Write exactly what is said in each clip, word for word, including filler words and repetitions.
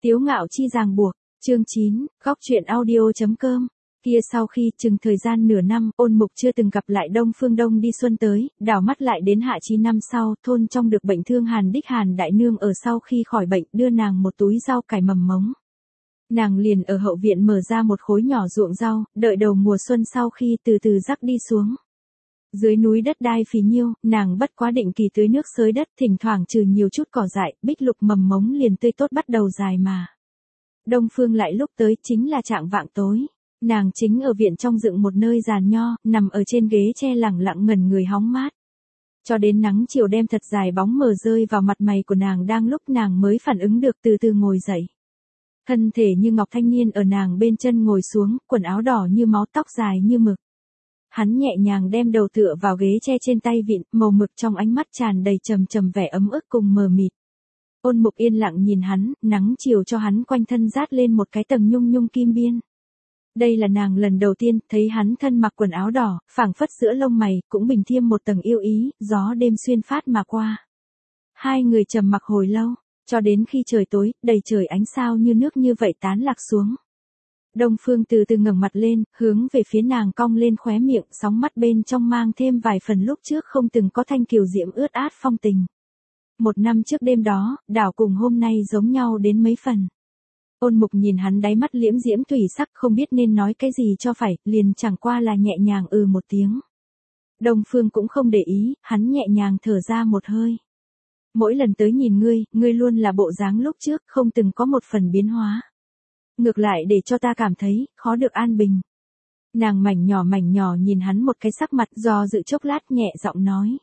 Tiếu ngạo chi ràng buộc, chương chín, góc truyện audio.com. Kia sau khi chừng thời gian nửa năm, Ôn Mục chưa từng gặp lại Đông Phương Đông đi xuân tới, đảo mắt lại đến hạ chi năm sau, thôn trong được bệnh thương Hàn Đích Hàn đại nương ở sau khi khỏi bệnh đưa nàng một túi rau cải mầm mống. Nàng liền ở hậu viện mở ra một khối nhỏ ruộng rau, đợi đầu mùa xuân sau khi từ từ rắc đi xuống. Dưới núi đất đai phì nhiêu, nàng bất quá định kỳ tưới nước xới đất, thỉnh thoảng trừ nhiều chút cỏ dại, bích lục mầm mống liền tươi tốt bắt đầu dài mà. Đông Phương lại lúc tới chính là trạng vạng tối. Nàng chính ở viện trong dựng một nơi giàn nho, nằm ở trên ghế tre lẳng lặng ngẩn người hóng mát. Cho đến nắng chiều đem thật dài bóng mờ rơi vào mặt mày của nàng đang lúc nàng mới phản ứng được từ từ ngồi dậy. Thân thể như ngọc thanh niên ở nàng bên chân ngồi xuống, quần áo đỏ như máu, tóc dài như mực. Hắn nhẹ nhàng đem đầu tựa vào ghế tre trên tay vịn, màu mực trong ánh mắt tràn đầy trầm trầm vẻ ấm ức cùng mờ mịt. Ôn Mục yên lặng nhìn hắn, nắng chiều cho hắn quanh thân rát lên một cái tầng nhung nhung kim biên. Đây là nàng lần đầu tiên thấy hắn thân mặc quần áo đỏ, phảng phất giữa lông mày cũng bình thiêm một tầng yêu ý, gió đêm xuyên phát mà qua. Hai người trầm mặc hồi lâu, cho đến khi trời tối, đầy trời ánh sao như nước như vậy tán lạc xuống. Đông Phương từ từ ngẩng mặt lên, hướng về phía nàng cong lên khóe miệng, sóng mắt bên trong mang thêm vài phần lúc trước không từng có thanh kiều diễm ướt át phong tình. Một năm trước đêm đó, đảo cùng hôm nay giống nhau đến mấy phần. Ôn Mục nhìn hắn đáy mắt liễm diễm tùy sắc, không biết nên nói cái gì cho phải, liền chẳng qua là nhẹ nhàng ừ một tiếng. Đông Phương cũng không để ý, hắn nhẹ nhàng thở ra một hơi. Mỗi lần tới nhìn ngươi, ngươi luôn là bộ dáng lúc trước, không từng có một phần biến hóa. Ngược lại để cho ta cảm thấy, khó được an bình. Nàng mảnh nhỏ mảnh nhỏ nhìn hắn một cái sắc mặt, do dự chốc lát nhẹ giọng nói.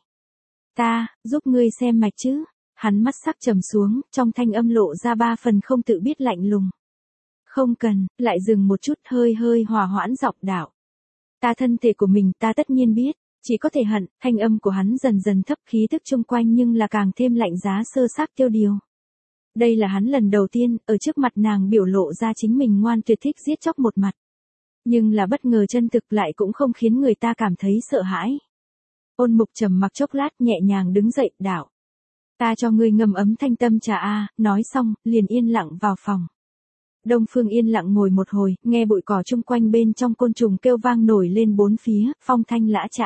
Ta, giúp ngươi xem mạch chứ. Hắn mắt sắc trầm xuống, trong thanh âm lộ ra ba phần không tự biết lạnh lùng. Không cần, lại dừng một chút, hơi hơi hòa hoãn giọng đạo. Ta thân thể của mình ta tất nhiên biết, chỉ có thể hận. Thanh âm của hắn dần dần thấp, khí tức chung quanh nhưng là càng thêm lạnh giá sơ xác tiêu điều. Đây là hắn lần đầu tiên, ở trước mặt nàng biểu lộ ra chính mình ngoan tuyệt thích giết chóc một mặt. Nhưng là bất ngờ chân thực lại cũng không khiến người ta cảm thấy sợ hãi. Ôn Mục trầm mặc chốc lát nhẹ nhàng đứng dậy, đạo. Ta cho ngươi ngâm ấm thanh tâm trà a, nói xong, liền yên lặng vào phòng. Đông Phương yên lặng ngồi một hồi, nghe bụi cỏ chung quanh bên trong côn trùng kêu vang nổi lên bốn phía, phong thanh lã chã.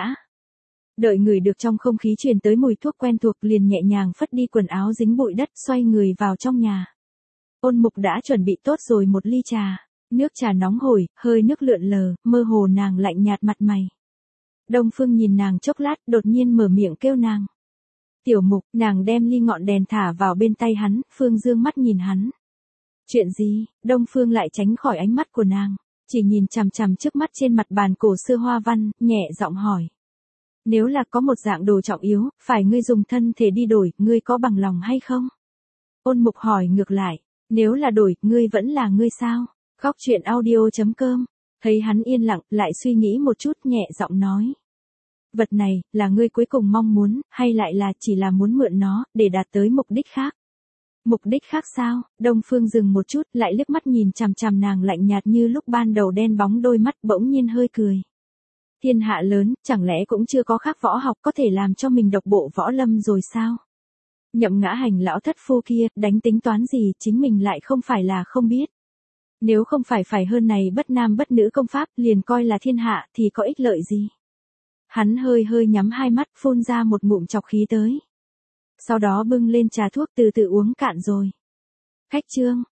Đợi người được trong không khí truyền tới mùi thuốc quen thuộc liền nhẹ nhàng phất đi quần áo dính bụi đất, xoay người vào trong nhà. Ôn Mục đã chuẩn bị tốt rồi một ly trà, nước trà nóng hổi, hơi nước lượn lờ, mơ hồ nàng lạnh nhạt mặt mày. Đông Phương nhìn nàng chốc lát, đột nhiên mở miệng kêu nàng. Tiểu Mục, nàng đem ly ngọn đèn thả vào bên tay hắn, Phương dương mắt nhìn hắn. Chuyện gì? Đông Phương lại tránh khỏi ánh mắt của nàng, chỉ nhìn chằm chằm trước mắt trên mặt bàn cổ xưa hoa văn, nhẹ giọng hỏi. Nếu là có một dạng đồ trọng yếu, phải ngươi dùng thân thể đi đổi, ngươi có bằng lòng hay không? Ôn Mục hỏi ngược lại, nếu là đổi, ngươi vẫn là ngươi sao? Góc truyện audio.com, thấy hắn yên lặng, lại suy nghĩ một chút nhẹ giọng nói. Vật này, là ngươi cuối cùng mong muốn, hay lại là chỉ là muốn mượn nó, để đạt tới mục đích khác? Mục đích khác sao? Đông Phương dừng một chút, lại liếc mắt nhìn chằm chằm nàng lạnh nhạt như lúc ban đầu đen bóng đôi mắt, bỗng nhiên hơi cười. Thiên hạ lớn, chẳng lẽ cũng chưa có khác võ học có thể làm cho mình độc bộ võ lâm rồi sao? Nhậm Ngã Hành lão thất phu kia, đánh tính toán gì, chính mình lại không phải là không biết. Nếu không phải phải hơn này bất nam bất nữ công pháp, liền coi là thiên hạ, thì có ích lợi gì? Hắn hơi hơi nhắm hai mắt, phun ra một ngụm chọc khí tới. Sau đó bưng lên trà thuốc từ từ uống cạn rồi. Khách trương,